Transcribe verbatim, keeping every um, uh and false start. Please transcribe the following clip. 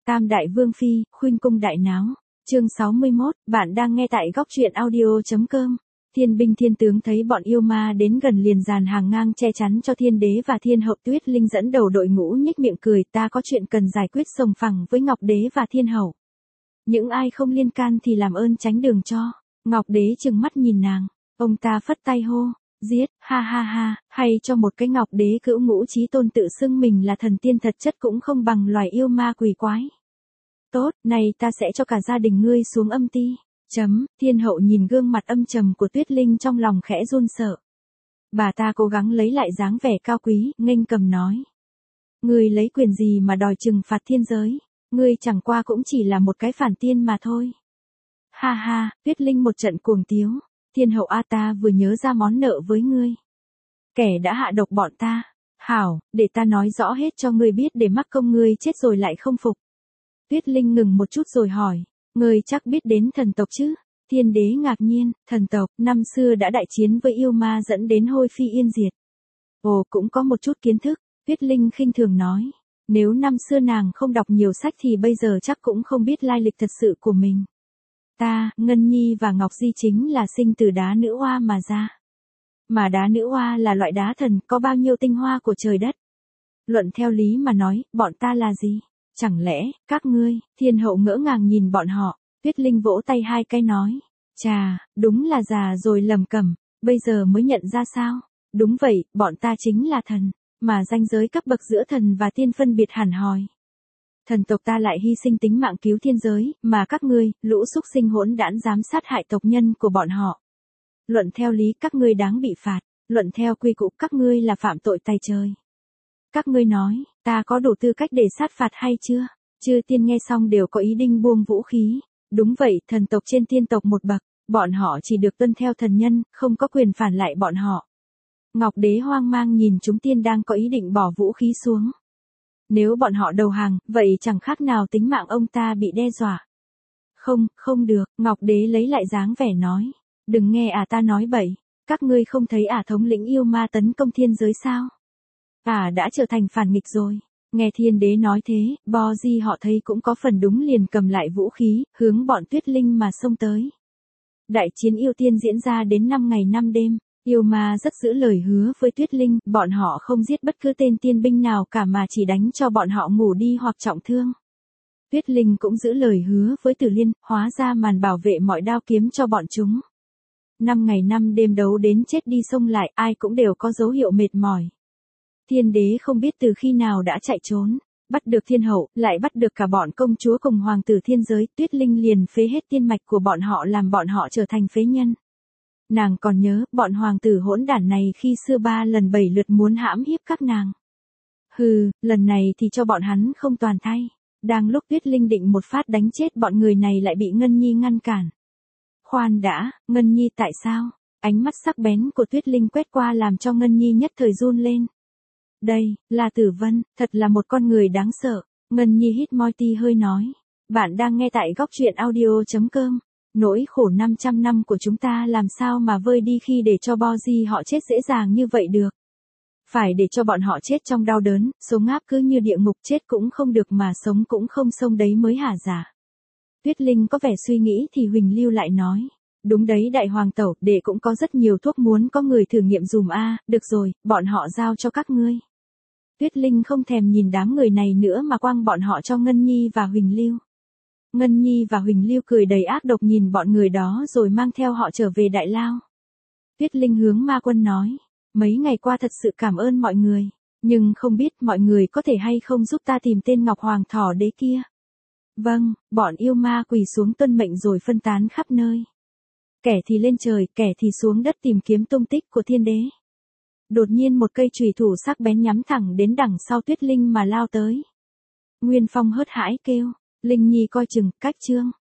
Tam đại vương phi, khuynh cung đại náo. Chương sáu mươi mốt, bạn đang nghe tại góc truyện audio chấm com. Thiên binh thiên tướng thấy bọn yêu ma đến gần liền dàn hàng ngang che chắn cho thiên đế và thiên hậu. Tuyết Linh dẫn đầu đội ngũ nhếch miệng cười, ta có chuyện cần giải quyết sòng phẳng với Ngọc Đế và thiên hậu. Những ai không liên can thì làm ơn tránh đường cho. Ngọc Đế trừng mắt nhìn nàng, ông ta phất tay hô, giết, ha ha ha, hay cho một cái Ngọc Đế cữu ngũ chí tôn tự xưng mình là thần tiên thật chất cũng không bằng loài yêu ma quỷ quái. Tốt, này ta sẽ cho cả gia đình ngươi xuống âm ti. Chấm, thiên hậu nhìn gương mặt âm trầm của Tuyết Linh trong lòng khẽ run sợ. Bà ta cố gắng lấy lại dáng vẻ cao quý, nghênh cầm nói. Ngươi lấy quyền gì mà đòi trừng phạt thiên giới, ngươi chẳng qua cũng chỉ là một cái phản tiên mà thôi. Ha ha, Tuyết Linh một trận cuồng tiếu, thiên hậu a ta vừa nhớ ra món nợ với ngươi. Kẻ đã hạ độc bọn ta, hảo, để ta nói rõ hết cho ngươi biết để mắc công ngươi chết rồi lại không phục. Tuyết Linh ngừng một chút rồi hỏi, ngươi chắc biết đến thần tộc chứ? Thiên đế ngạc nhiên, thần tộc, năm xưa đã đại chiến với yêu ma dẫn đến hôi phi yên diệt. Ồ, cũng có một chút kiến thức, Tuyết Linh khinh thường nói. Nếu năm xưa nàng không đọc nhiều sách thì bây giờ chắc cũng không biết lai lịch thật sự của mình. Ta, Ngân Nhi và Ngọc Di chính là sinh từ đá nữ oa mà ra. Mà đá nữ oa là loại đá thần, có bao nhiêu tinh hoa của trời đất. Luận theo lý mà nói, bọn ta là gì? Chẳng lẽ, các ngươi, thiên hậu ngỡ ngàng nhìn bọn họ, Tuyết Linh vỗ tay hai cái nói. Chà, đúng là già rồi lầm cẩm, bây giờ mới nhận ra sao? Đúng vậy, bọn ta chính là thần, mà ranh giới cấp bậc giữa thần và tiên phân biệt hẳn hoi. Thần tộc ta lại hy sinh tính mạng cứu thiên giới, mà các ngươi, lũ súc sinh hỗn đản dám sát hại tộc nhân của bọn họ. Luận theo lý các ngươi đáng bị phạt, luận theo quy củ các ngươi là phạm tội tày trời. Các ngươi nói, ta có đủ tư cách để sát phạt hay chưa? Chư tiên nghe xong đều có ý định buông vũ khí. Đúng vậy, thần tộc trên tiên tộc một bậc, bọn họ chỉ được tuân theo thần nhân, không có quyền phản lại bọn họ. Ngọc Đế hoang mang nhìn chúng tiên đang có ý định bỏ vũ khí xuống. Nếu bọn họ đầu hàng, vậy chẳng khác nào tính mạng ông ta bị đe dọa. Không, không được, Ngọc Đế lấy lại dáng vẻ nói. Đừng nghe à ta nói bậy, các ngươi không thấy ả thống lĩnh yêu ma tấn công thiên giới sao? Ả đã trở thành phản nghịch rồi. Nghe thiên đế nói thế, Bo Di họ thấy cũng có phần đúng liền cầm lại vũ khí, hướng bọn Tuyết Linh mà xông tới. Đại chiến yêu tiên diễn ra đến năm ngày năm đêm. Yêu ma rất giữ lời hứa với Tuyết Linh, bọn họ không giết bất cứ tên tiên binh nào cả mà chỉ đánh cho bọn họ ngủ đi hoặc trọng thương. Tuyết Linh cũng giữ lời hứa với Tử Liên, hóa ra màn bảo vệ mọi đao kiếm cho bọn chúng. Năm ngày năm đêm đấu đến chết đi xông lại, ai cũng đều có dấu hiệu mệt mỏi. Thiên đế không biết từ khi nào đã chạy trốn, bắt được thiên hậu, lại bắt được cả bọn công chúa cùng hoàng tử thiên giới, Tuyết Linh liền phế hết tiên mạch của bọn họ làm bọn họ trở thành phế nhân. Nàng còn nhớ, bọn hoàng tử hỗn đản này khi xưa ba lần bảy lượt muốn hãm hiếp các nàng. Hừ, lần này thì cho bọn hắn không toàn thay. Đang lúc Tuyết Linh định một phát đánh chết bọn người này lại bị Ngân Nhi ngăn cản. Khoan đã, Ngân Nhi tại sao? Ánh mắt sắc bén của Tuyết Linh quét qua làm cho Ngân Nhi nhất thời run lên. Đây, là Tử Vân, thật là một con người đáng sợ. Ngân Nhi hít môi ti hơi nói. Bạn đang nghe tại góc truyện audio chấm com. Nỗi khổ năm trăm năm của chúng ta làm sao mà vơi đi khi để cho Bo Di họ chết dễ dàng như vậy được. Phải để cho bọn họ chết trong đau đớn, số ngáp cứ như địa ngục, chết cũng không được mà sống cũng không xong đấy mới hả dạ. Tuyết Linh có vẻ suy nghĩ thì Huỳnh Lưu lại nói. Đúng đấy đại hoàng tẩu, đệ cũng có rất nhiều thuốc muốn có người thử nghiệm dùm a, được rồi, bọn họ giao cho các ngươi. Tuyết Linh không thèm nhìn đám người này nữa mà quăng bọn họ cho Ngân Nhi và Huỳnh Lưu. Ngân Nhi và Huỳnh Lưu cười đầy ác độc nhìn bọn người đó rồi mang theo họ trở về Đại Lao. Tuyết Linh hướng Ma Quân nói, mấy ngày qua thật sự cảm ơn mọi người, nhưng không biết mọi người có thể hay không giúp ta tìm tên Ngọc Hoàng Thỏ Đế kia. Vâng, bọn yêu ma quỳ xuống tuân mệnh rồi phân tán khắp nơi. Kẻ thì lên trời, kẻ thì xuống đất tìm kiếm tung tích của thiên đế. Đột nhiên một cây chùy thủ sắc bén nhắm thẳng đến đằng sau Tuyết Linh mà lao tới. Nguyên Phong hớt hãi kêu, Linh Nhi coi chừng, cách chương.